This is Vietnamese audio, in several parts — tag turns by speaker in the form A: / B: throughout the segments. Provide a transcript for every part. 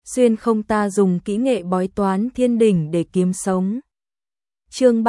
A: xuyên không ta dùng kỹ nghệ bói toán thiên đỉnh để kiếm sống. Chương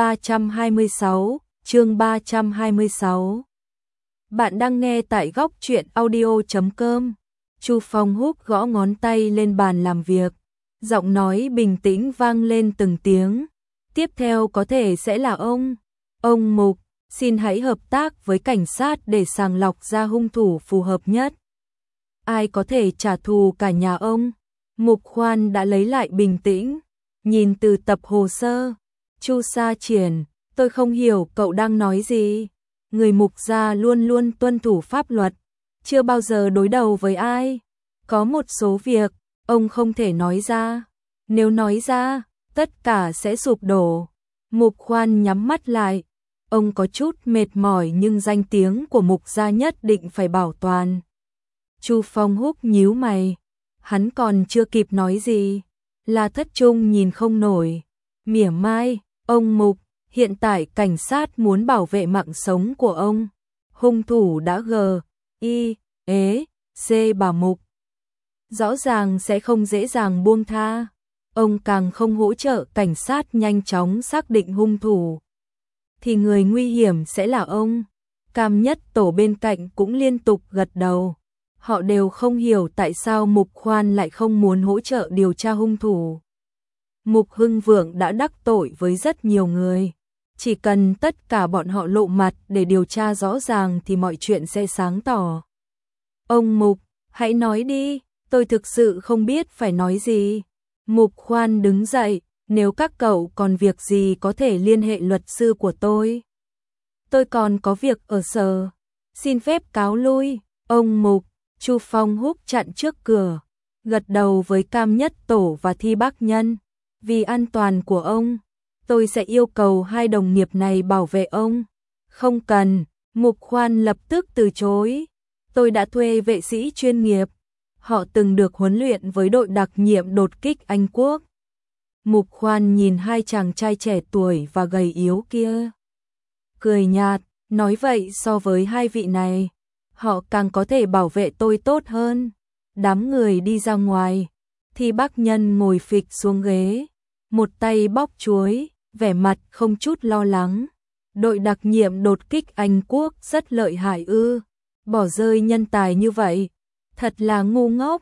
A: 326. Bạn đang nghe tại góc truyện audio.com. Chu Phong Húc gõ ngón tay lên bàn làm việc, giọng nói bình tĩnh vang lên từng tiếng. Tiếp theo có thể sẽ là ông Mục, xin hãy hợp tác với cảnh sát để sàng lọc ra hung thủ phù hợp nhất. Ai có thể trả thù cả nhà ông? Mục Khoan đã lấy lại bình tĩnh, nhìn từ tập hồ sơ. Chu Sa Triển, tôi không hiểu cậu đang nói gì. Người Mục gia luôn luôn tuân thủ pháp luật, chưa bao giờ đối đầu với ai. Có một số việc, ông không thể nói ra. Nếu nói ra, tất cả sẽ sụp đổ. Mục Khoan nhắm mắt lại. Ông có chút mệt mỏi nhưng danh tiếng của Mục gia nhất định phải bảo toàn. Chu Phong Húc nhíu mày. Hắn còn chưa kịp nói gì. La Thất Trung nhìn không nổi. Mỉa mai, ông Mục, hiện tại cảnh sát muốn bảo vệ mạng sống của ông. Hung thủ đã C bảo Mục. Rõ ràng sẽ không dễ dàng buông tha. Ông càng không hỗ trợ cảnh sát nhanh chóng xác định hung thủ, thì người nguy hiểm sẽ là ông. Cam Nhất Tổ bên cạnh cũng liên tục gật đầu. Họ đều không hiểu tại sao Mục Khoan lại không muốn hỗ trợ điều tra hung thủ. Mục Hưng Vượng đã đắc tội với rất nhiều người. Chỉ cần tất cả bọn họ lộ mặt để điều tra rõ ràng thì mọi chuyện sẽ sáng tỏ. Ông Mục, hãy nói đi, tôi thực sự không biết phải nói gì. Mục Khoan đứng dậy, nếu các cậu còn việc gì có thể liên hệ luật sư của tôi. Tôi còn có việc ở sở. Xin phép cáo lui, ông Mục. Chu Phong Húc chặn trước cửa, gật đầu với Cam Nhất Tổ và Thi Bác Nhân. Vì an toàn của ông, tôi sẽ yêu cầu hai đồng nghiệp này bảo vệ ông. Không cần, Mục Khoan lập tức từ chối. Tôi đã thuê vệ sĩ chuyên nghiệp. Họ từng được huấn luyện với đội đặc nhiệm đột kích Anh Quốc. Mục Khoan nhìn hai chàng trai trẻ tuổi và gầy yếu kia, cười nhạt, nói vậy so với hai vị này, họ càng có thể bảo vệ tôi tốt hơn. Đám người đi ra ngoài, Thi Bác Nhân ngồi phịch xuống ghế, một tay bóc chuối, vẻ mặt không chút lo lắng. Đội đặc nhiệm đột kích Anh Quốc rất lợi hại ư? Bỏ rơi nhân tài như vậy, thật là ngu ngốc.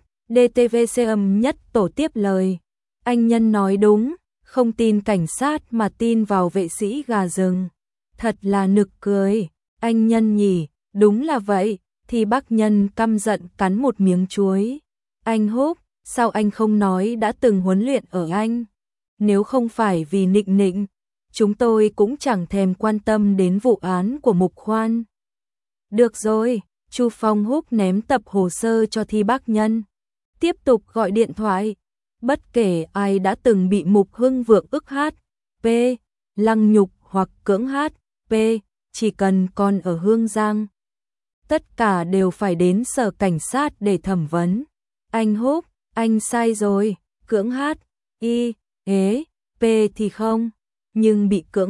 A: DTVCM Nhất Tổ tiếp lời. Anh Nhân nói đúng, không tin cảnh sát mà tin vào vệ sĩ gà rừng. Thật là nực cười. Anh Nhân nhỉ, đúng là vậy. Thì Bác Nhân căm giận cắn một miếng chuối. Anh Húc, sao anh không nói đã từng huấn luyện ở Anh? Nếu không phải vì Nịnh Nịnh, chúng tôi cũng chẳng thèm quan tâm đến vụ án của Mục Khoan. Được rồi, Chu Phong Húc ném tập hồ sơ cho Thi Bác Nhân. Tiếp tục gọi điện thoại. Bất kể ai đã từng bị Mục Hưng Vượng ức P, lăng nhục hoặc cưỡng P, chỉ cần còn ở Hương Giang, tất cả đều phải đến sở cảnh sát để thẩm vấn. Anh Húc, anh sai rồi, cưỡng P thì không, nhưng bị cưỡng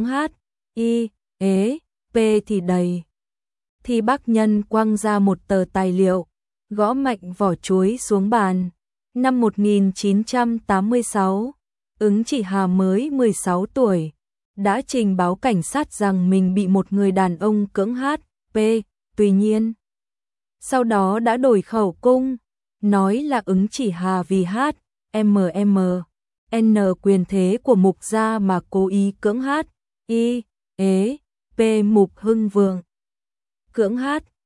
A: P thì đầy. Thì Bác Nhân quăng ra một tờ tài liệu, gõ mạnh vỏ chuối xuống bàn. Năm 1986, Ứng Chỉ Hà mới 16 tuổi, đã trình báo cảnh sát rằng mình bị một người đàn ông cưỡng P, tuy nhiên sau đó đã đổi khẩu cung, nói là Ứng Chỉ Hà vì N quyền thế của Mục gia mà cố ý cưỡng P Mục Hưng Vượng. Cưỡng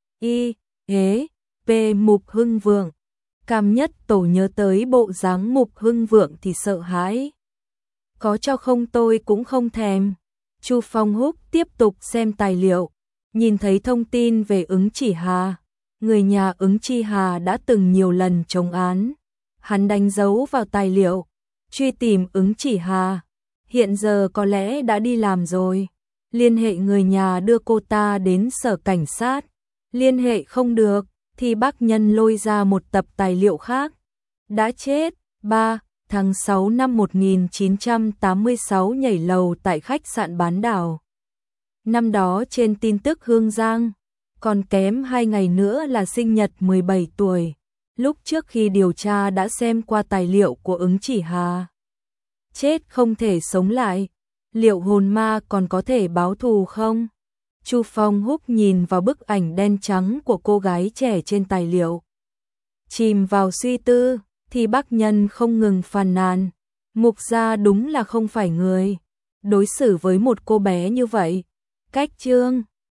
A: P Mục Hưng Vượng. Cam Nhất Tổ nhớ tới bộ dáng Mục Hưng Vượng thì sợ hãi. Có cho không tôi cũng không thèm. Chu Phong Húc tiếp tục xem tài liệu, nhìn thấy thông tin về Ứng Chỉ Hà. Người nhà Ứng Chi Hà đã từng nhiều lần chống án. Hắn đánh dấu vào tài liệu, truy tìm Ứng Chỉ Hà. Hiện giờ có lẽ đã đi làm rồi. Liên hệ người nhà đưa cô ta đến sở cảnh sát. Liên hệ không được, thì Bác Nhân lôi ra một tập tài liệu khác. Đã chết, 3 tháng 6 năm 1986 nhảy lầu tại khách sạn Bán Đảo. Năm đó trên tin tức Hương Giang, còn kém 2 ngày nữa là sinh nhật 17 tuổi. lúc trước khi điều tra đã xem qua tài liệu của Ứng Chỉ Hà. Chết không thể sống lại, liệu hồn ma còn có thể báo thù không? Chu Phong Húc nhìn vào bức ảnh đen trắng của cô gái trẻ trên tài liệu. Chìm vào suy tư, thì Bác Nhân không ngừng phàn nàn. Mục gia đúng là không phải người đối xử với một cô bé như vậy. Cách Trương